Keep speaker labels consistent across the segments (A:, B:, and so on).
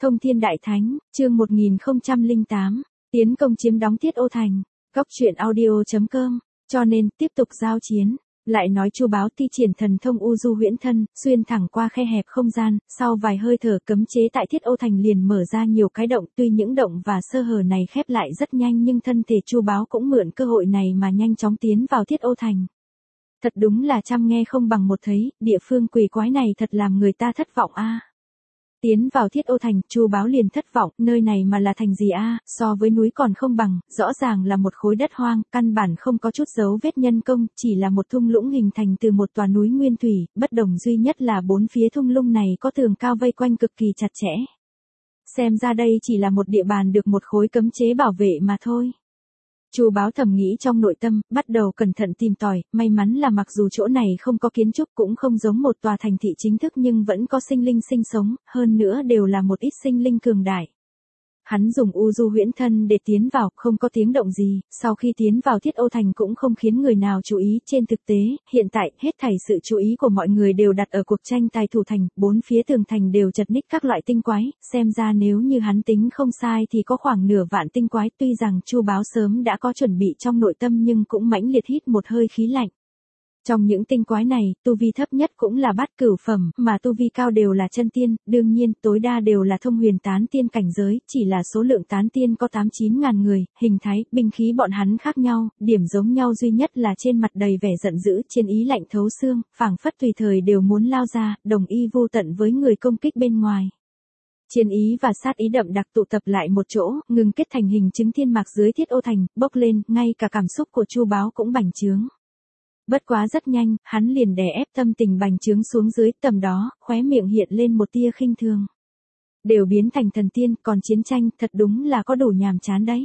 A: Thông Thiên Đại Thánh, chương 1008, tiến công chiếm đóng Thiết Ô Thành. Góc truyện audio.com, cho nên tiếp tục giao chiến. Lại nói Chu Báo thi triển thần thông U Du huyễn thân, xuyên thẳng qua khe hẹp không gian, sau vài hơi thở cấm chế tại Thiết Ô Thành liền mở ra nhiều cái động, tuy những động và sơ hở này khép lại rất nhanh nhưng thân thể Chu Báo cũng mượn cơ hội này mà nhanh chóng tiến vào Thiết Ô Thành. Thật đúng là trăm nghe không bằng một thấy, địa phương quỷ quái này thật làm người ta thất vọng a. Tiến vào Thiết Ô Thành, Chu Báo liền thất vọng, nơi này mà là thành gì a, so với núi còn không bằng, rõ ràng là một khối đất hoang, căn bản không có chút dấu vết nhân công, chỉ là một thung lũng hình thành từ một tòa núi nguyên thủy, bất đồng duy nhất là bốn phía thung lũng này có tường cao vây quanh cực kỳ chặt chẽ. Xem ra đây chỉ là một địa bàn được một khối cấm chế bảo vệ mà thôi. Chu Báo thầm nghĩ trong nội tâm, bắt đầu cẩn thận tìm tòi, may mắn là mặc dù chỗ này không có kiến trúc cũng không giống một tòa thành thị chính thức nhưng vẫn có sinh linh sinh sống, hơn nữa đều là một ít sinh linh cường đại. Hắn dùng U Du huyễn thân để tiến vào, không có tiếng động gì, sau khi tiến vào Thiết Ô Thành cũng không khiến người nào chú ý, trên thực tế, hiện tại, hết thảy sự chú ý của mọi người đều đặt ở cuộc tranh tài thủ thành, bốn phía tường thành đều chật ních các loại tinh quái, xem ra nếu như hắn tính không sai thì có khoảng nửa vạn tinh quái, tuy rằng Chu Báo sớm đã có chuẩn bị trong nội tâm nhưng cũng mãnh liệt hít một hơi khí lạnh. Trong những tinh quái này, tu vi thấp nhất cũng là bát cửu phẩm, mà tu vi cao đều là chân tiên, đương nhiên, tối đa đều là thông huyền tán tiên cảnh giới, chỉ là số lượng tán tiên có 8-9 ngàn người, hình thái, binh khí bọn hắn khác nhau, điểm giống nhau duy nhất là trên mặt đầy vẻ giận dữ, trên ý lạnh thấu xương, phảng phất tùy thời đều muốn lao ra, đồng y vô tận với người công kích bên ngoài. Chiến ý và sát ý đậm đặc tụ tập lại một chỗ, ngừng kết thành hình chứng thiên mạc dưới Thiết Ô Thành, bốc lên, ngay cả cảm xúc của Chu Báo cũng bành trướng. Bất quá rất nhanh, hắn liền đè ép tâm tình bành trướng xuống dưới, tầm đó, khóe miệng hiện lên một tia khinh thường. Đều biến thành thần tiên, còn chiến tranh, thật đúng là có đủ nhàm chán đấy.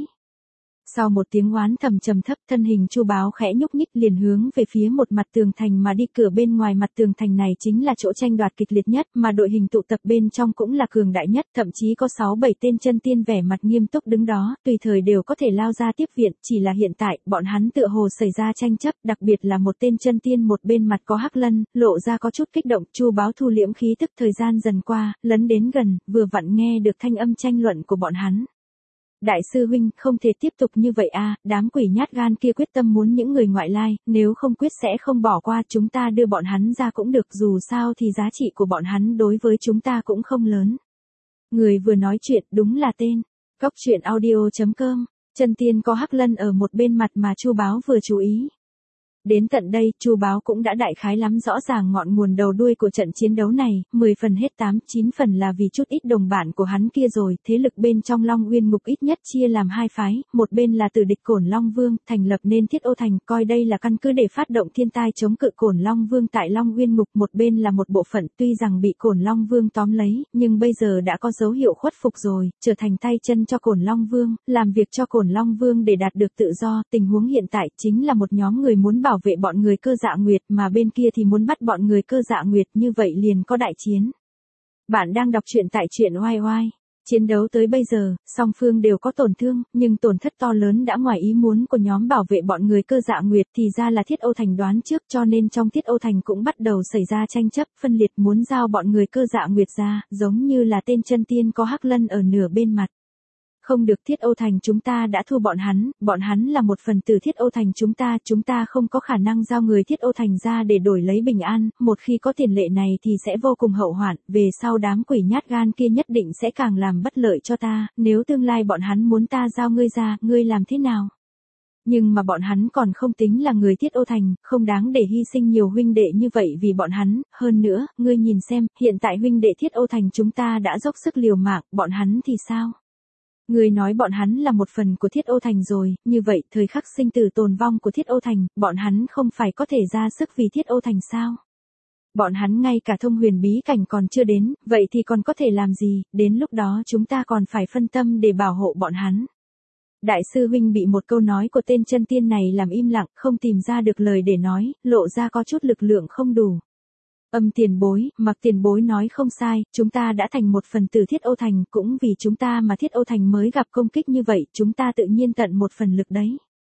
A: Sau một tiếng oán thầm trầm thấp, thân hình Chu Báo khẽ nhúc nhích liền hướng về phía một mặt tường thành mà đi, cửa bên ngoài mặt tường thành này chính là chỗ tranh đoạt kịch liệt nhất, mà đội hình tụ tập bên trong cũng là cường đại nhất, thậm chí có 6-7 tên chân tiên vẻ mặt nghiêm túc đứng đó, tùy thời đều có thể lao ra tiếp viện, chỉ là hiện tại, bọn hắn tựa hồ xảy ra tranh chấp, đặc biệt là một tên chân tiên một bên mặt có hắc lân, lộ ra có chút kích động, Chu Báo thu liễm khí tức, thời gian dần qua, lấn đến gần, vừa vặn nghe được thanh âm tranh luận của bọn hắn. Đại sư huynh, không thể tiếp tục như vậy a, đám quỷ nhát gan kia quyết tâm muốn những người ngoại lai, nếu không quyết sẽ không bỏ qua, chúng ta đưa bọn hắn ra cũng được, dù sao thì giá trị của bọn hắn đối với chúng ta cũng không lớn. Người vừa nói chuyện đúng là tên. Góc truyện audio.com, chân tiên có hắc lân ở một bên mặt mà Chu Báo vừa chú ý. Đến tận đây, Chu Báo cũng đã đại khái lắm rõ ràng ngọn nguồn đầu đuôi của trận chiến đấu này, 10 phần hết 8-9 phần là vì chút ít đồng bạn của hắn kia rồi, thế lực bên trong Long Uyên Ngục ít nhất chia làm hai phái, một bên là Tử địch Cổn Long Vương, thành lập nên Thiết Ô Thành, coi đây là căn cứ để phát động thiên tai chống cự Cổn Long Vương tại Long Uyên Ngục, một bên là một bộ phận tuy rằng bị Cổn Long Vương tóm lấy, nhưng bây giờ đã có dấu hiệu khuất phục rồi, trở thành tay chân cho Cổn Long Vương, làm việc cho Cổn Long Vương để đạt được tự do, tình huống hiện tại chính là một nhóm người muốn bảo vệ bọn người Cơ Dạ Nguyệt mà bên kia thì muốn bắt bọn người Cơ Dạ Nguyệt, như vậy liền có đại chiến. Bạn đang đọc truyện tại truyện oai oai. Chiến đấu tới bây giờ, song phương đều có tổn thương, nhưng tổn thất to lớn đã ngoài ý muốn của nhóm bảo vệ bọn người Cơ Dạ Nguyệt, thì ra là Thiết Ô Thành đoán trước, cho nên trong Thiết Ô Thành cũng bắt đầu xảy ra tranh chấp, phân liệt muốn giao bọn người Cơ Dạ Nguyệt ra, giống như là tên chân tiên có hắc lân ở nửa bên mặt. Không được, Thiết Ô Thành chúng ta đã thua bọn hắn là một phần từ Thiết Ô Thành chúng ta không có khả năng giao người Thiết Ô Thành ra để đổi lấy bình an, một khi có tiền lệ này thì sẽ vô cùng hậu hoạn, về sau đám quỷ nhát gan kia nhất định sẽ càng làm bất lợi cho ta, nếu tương lai bọn hắn muốn ta giao ngươi ra, ngươi làm thế nào? Nhưng mà bọn hắn còn không tính là người Thiết Ô Thành, không đáng để hy sinh nhiều huynh đệ như vậy vì bọn hắn, hơn nữa, ngươi nhìn xem, hiện tại huynh đệ Thiết Ô Thành chúng ta đã dốc sức liều mạng, bọn hắn thì sao? Người nói bọn hắn là một phần của Thiết Ô Thành rồi, như vậy thời khắc sinh tử tồn vong của Thiết Ô Thành, bọn hắn không phải có thể ra sức vì Thiết Ô Thành sao? Bọn hắn ngay cả thông huyền bí cảnh còn chưa đến, vậy thì còn có thể làm gì, đến lúc đó chúng ta còn phải phân tâm để bảo hộ bọn hắn. Đại sư huynh bị một câu nói của tên chân tiên này làm im lặng, không tìm ra được lời để nói, lộ ra có chút lực lượng không đủ. Tiền bối, Mặc tiền bối nói không sai, chúng ta đã thành một phần từ Thiết Ô Thành, cũng vì chúng ta mà Thiết Ô Thành mới gặp công kích như vậy, chúng ta tự nhiên tận một phần lực đấy.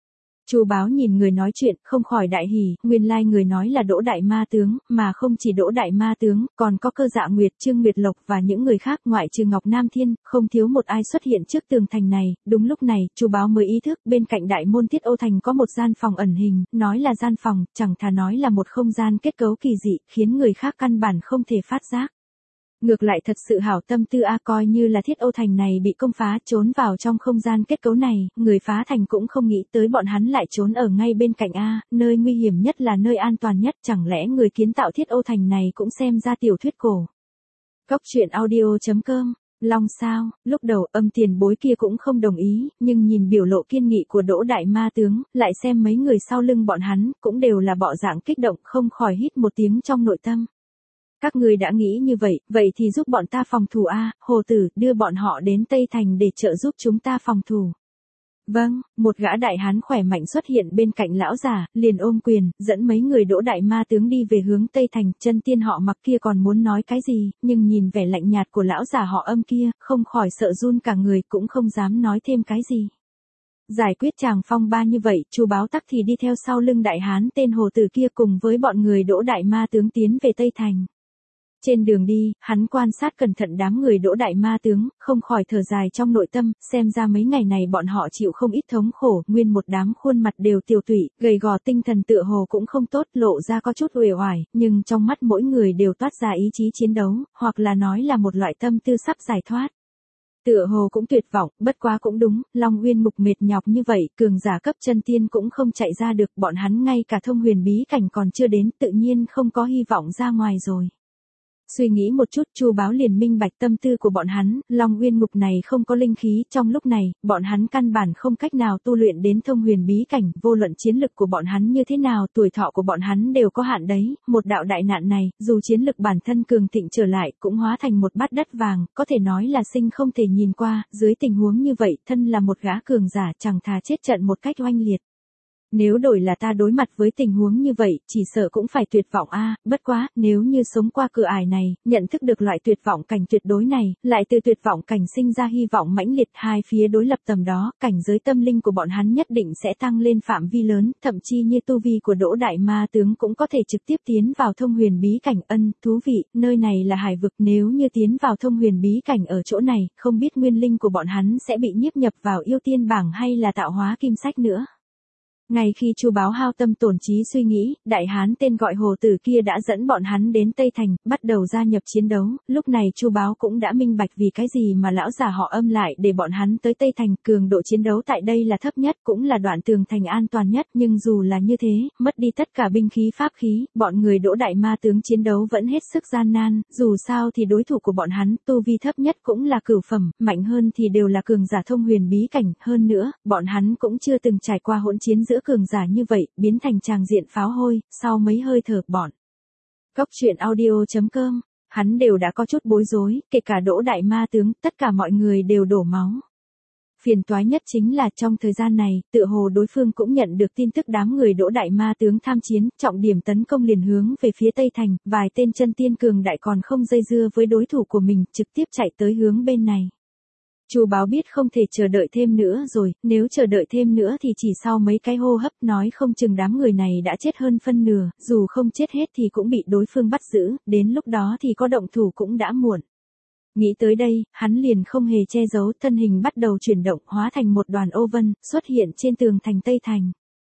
A: Chu Báo nhìn người nói chuyện, không khỏi đại hỉ, nguyên lai người nói là Đỗ Đại Ma Tướng, mà không chỉ Đỗ Đại Ma Tướng, còn có Cơ Dạ Nguyệt, Trương Nguyệt Lộc và những người khác ngoại trừ Ngọc Nam Thiên, không thiếu một ai xuất hiện trước tường thành này. Đúng lúc này, Chu Báo mới ý thức, bên cạnh đại môn Thiết Ô Thành có một gian phòng ẩn hình, nói là gian phòng, chẳng thà nói là một không gian kết cấu kỳ dị, khiến người khác căn bản không thể phát giác. Ngược lại thật sự hảo tâm tư coi như là Thiết Ô Thành này bị công phá trốn vào trong không gian kết cấu này, người phá thành cũng không nghĩ tới bọn hắn lại trốn ở ngay bên cạnh nơi nguy hiểm nhất là nơi an toàn nhất, chẳng lẽ người kiến tạo Thiết Ô Thành này cũng xem ra tiểu thuyết cổ. Góc truyện audio.com Long sao, lúc đầu Âm Tiền Bối kia cũng không đồng ý, nhưng nhìn biểu lộ kiên nghị của Đỗ Đại Ma Tướng, lại xem mấy người sau lưng bọn hắn, cũng đều là bộ dạng kích động, không khỏi hít một tiếng trong nội tâm. Các người đã nghĩ như vậy, vậy thì giúp bọn ta phòng thủ Hồ Tử, đưa bọn họ đến Tây Thành để trợ giúp chúng ta phòng thủ. Vâng, một gã đại hán khỏe mạnh xuất hiện bên cạnh lão già, liền ôm quyền, dẫn mấy người Đỗ Đại Ma Tướng đi về hướng Tây Thành. Chân tiên họ Mặc kia còn muốn nói cái gì, nhưng nhìn vẻ lạnh nhạt của lão già họ Âm kia, không khỏi sợ run cả người, cũng không dám nói thêm cái gì. Giải quyết chàng phong ba như vậy, Chu Báo tắc thì đi theo sau lưng đại hán tên Hồ Tử kia cùng với bọn người Đỗ Đại Ma Tướng tiến về Tây Thành. Trên đường đi, hắn quan sát cẩn thận đám người Đỗ Đại Ma Tướng, không khỏi thở dài trong nội tâm, xem ra mấy ngày này bọn họ chịu không ít thống khổ, nguyên một đám khuôn mặt đều tiều tụy, gầy gò, tinh thần tựa hồ cũng không tốt, lộ ra có chút uể oải, nhưng trong mắt mỗi người đều toát ra ý chí chiến đấu, hoặc là nói là một loại tâm tư sắp giải thoát. Tựa hồ cũng tuyệt vọng, bất quá cũng đúng, Long Uyên Mục mệt nhọc như vậy, cường giả cấp chân tiên cũng không chạy ra được, bọn hắn ngay cả thông huyền bí cảnh còn chưa đến, tự nhiên không có hy vọng ra ngoài rồi. Suy nghĩ một chút, Chu Báo liền minh bạch tâm tư của bọn hắn, Long Uyên Ngục này không có linh khí, trong lúc này, bọn hắn căn bản không cách nào tu luyện đến thông huyền bí cảnh, vô luận chiến lực của bọn hắn như thế nào, tuổi thọ của bọn hắn đều có hạn đấy, một đạo đại nạn này, dù chiến lực bản thân cường thịnh trở lại, cũng hóa thành một bát đất vàng, có thể nói là sinh không thể nhìn qua, dưới tình huống như vậy, thân là một gã cường giả, chẳng thà chết trận một cách oanh liệt. Nếu đổi là ta đối mặt với tình huống như vậy, chỉ sợ cũng phải tuyệt vọng bất quá, nếu như sống qua cửa ải này, nhận thức được loại tuyệt vọng cảnh tuyệt đối này, lại từ tuyệt vọng cảnh sinh ra hy vọng mãnh liệt, hai phía đối lập tầm đó, cảnh giới tâm linh của bọn hắn nhất định sẽ tăng lên phạm vi lớn, thậm chi như tu vi của Đỗ Đại Ma Tướng cũng có thể trực tiếp tiến vào thông huyền bí cảnh. Thú vị, nơi này là hải vực, nếu như tiến vào thông huyền bí cảnh ở chỗ này, không biết nguyên linh của bọn hắn sẽ bị nhiếp nhập vào yêu tiên bảng hay là tạo hóa kim sách nữa. Ngay khi Chu Báo hao tâm tổn trí suy nghĩ, đại hán tên gọi Hồ Tử kia đã dẫn bọn hắn đến Tây Thành, bắt đầu gia nhập chiến đấu, lúc này Chu Báo cũng đã minh bạch vì cái gì mà lão già họ Âm lại để bọn hắn tới Tây Thành, cường độ chiến đấu tại đây là thấp nhất, cũng là đoạn tường thành an toàn nhất, nhưng dù là như thế, mất đi tất cả binh khí pháp khí, bọn người Đỗ Đại Ma Tướng chiến đấu vẫn hết sức gian nan, dù sao thì đối thủ của bọn hắn, tu vi thấp nhất cũng là cửu phẩm, mạnh hơn thì đều là cường giả thông huyền bí cảnh, hơn nữa, bọn hắn cũng chưa từng trải qua hỗn chiến giữa cường giả như vậy, biến thành tràng diện pháo hôi, sau mấy hơi thở bọn. Góc truyện audio.com, hắn đều đã có chút bối rối, kể cả Đỗ Đại Ma Tướng, tất cả mọi người đều đổ máu. Phiền toái nhất chính là trong thời gian này, tựa hồ đối phương cũng nhận được tin tức đám người Đỗ Đại Ma Tướng tham chiến, trọng điểm tấn công liền hướng về phía Tây Thành, vài tên chân tiên cường đại còn không dây dưa với đối thủ của mình, trực tiếp chạy tới hướng bên này. Chu Báo biết không thể chờ đợi thêm nữa rồi, nếu chờ đợi thêm nữa thì chỉ sau mấy cái hô hấp nói không chừng đám người này đã chết hơn phân nửa, dù không chết hết thì cũng bị đối phương bắt giữ, đến lúc đó thì có động thủ cũng đã muộn. Nghĩ tới đây, hắn liền không hề che giấu, thân hình bắt đầu chuyển động, hóa thành một đoàn ô vân, xuất hiện trên tường thành Tây Thành.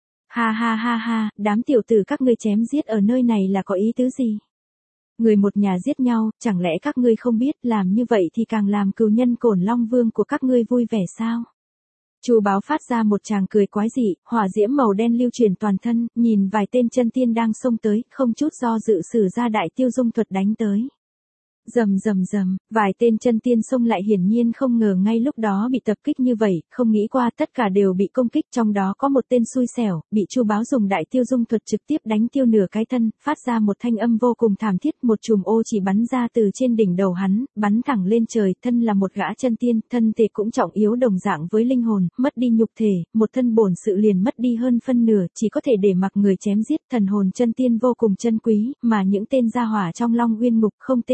A: Ha ha ha ha, đám tiểu tử các ngươi chém giết ở nơi này là có ý tứ gì? Người một nhà giết nhau, chẳng lẽ các ngươi không biết, làm như vậy thì càng làm cừu nhân Cổn Long Vương của các ngươi vui vẻ sao? Chu Báo phát ra một tràng cười quái dị, hỏa diễm màu đen lưu truyền toàn thân, nhìn vài tên chân tiên đang xông tới, không chút do dự sử ra đại tiêu dung thuật đánh tới. Rầm rầm rầm, vài tên chân tiên xông lại, hiển nhiên không ngờ ngay lúc đó bị tập kích như vậy, không nghĩ qua tất cả đều bị công kích, trong đó có một tên xui xẻo, bị Chu Báo dùng đại tiêu dung thuật trực tiếp đánh tiêu nửa cái thân, phát ra một thanh âm vô cùng thảm thiết, một chùm ô chỉ bắn ra từ trên đỉnh đầu hắn, bắn thẳng lên trời, thân là một gã chân tiên, thân thể cũng trọng yếu đồng dạng với linh hồn, mất đi nhục thể, một thân bổn sự liền mất đi hơn phân nửa, chỉ có thể để mặc người chém giết, thần hồn chân tiên vô cùng chân quý, mà những tên gia hỏa trong Long Uyên Ngục không tên nào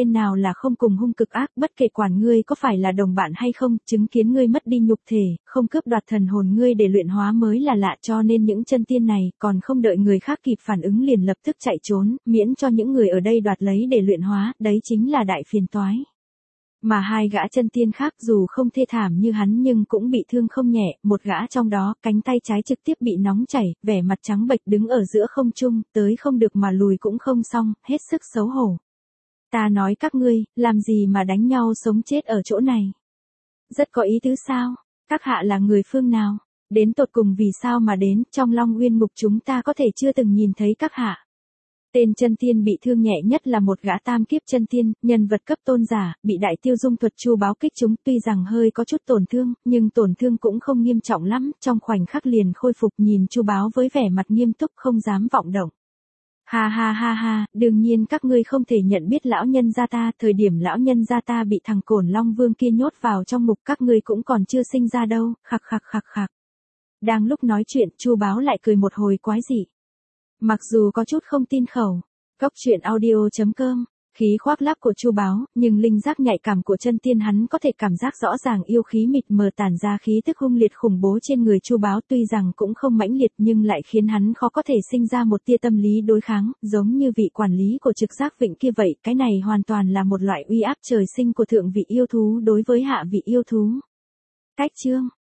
A: là không cùng hung cực ác, bất kể quản ngươi có phải là đồng bạn hay không, chứng kiến ngươi mất đi nhục thể, không cướp đoạt thần hồn ngươi để luyện hóa mới là lạ, cho nên những chân tiên này còn không đợi người khác kịp phản ứng liền lập tức chạy trốn, miễn cho những người ở đây đoạt lấy để luyện hóa, đấy chính là đại phiền toái. Mà hai gã chân tiên khác dù không thê thảm như hắn nhưng cũng bị thương không nhẹ, một gã trong đó, cánh tay trái trực tiếp bị nóng chảy, vẻ mặt trắng bệch đứng ở giữa không trung, tới không được mà lùi cũng không xong, hết sức xấu hổ. Ta nói các ngươi, làm gì mà đánh nhau sống chết ở chỗ này? Rất có ý tứ sao? Các hạ là người phương nào? Đến tột cùng vì sao mà đến, trong Long Uyên Ngục chúng ta có thể chưa từng nhìn thấy các hạ. Tên chân tiên bị thương nhẹ nhất là một gã tam kiếp chân tiên, nhân vật cấp tôn giả, bị đại tiêu dung thuật chu báo kích trúng, tuy rằng hơi có chút tổn thương, nhưng tổn thương cũng không nghiêm trọng lắm, trong khoảnh khắc liền khôi phục, nhìn chu báo với vẻ mặt nghiêm túc không dám vọng động. Ha ha ha ha, đương nhiên các ngươi không thể nhận biết lão nhân gia ta, thời điểm lão nhân gia ta bị thằng Cổn Long Vương kia nhốt vào trong ngục các ngươi cũng còn chưa sinh ra đâu, khặc khặc khặc khặc. Đang lúc nói chuyện, chu báo lại cười một hồi quái dị. Mặc dù có chút không tin khẩu, Cốc truyện audio.com, khí khoác lác của chu báo, nhưng linh giác nhạy cảm của chân tiên hắn có thể cảm giác rõ ràng yêu khí mịt mờ tản ra khí tức hung liệt khủng bố trên người chu báo, tuy rằng cũng không mãnh liệt nhưng lại khiến hắn khó có thể sinh ra một tia tâm lý đối kháng, giống như vị quản lý của trực giác vịnh kia vậy, cái này hoàn toàn là một loại uy áp trời sinh của thượng vị yêu thú đối với hạ vị yêu thú. Cách chương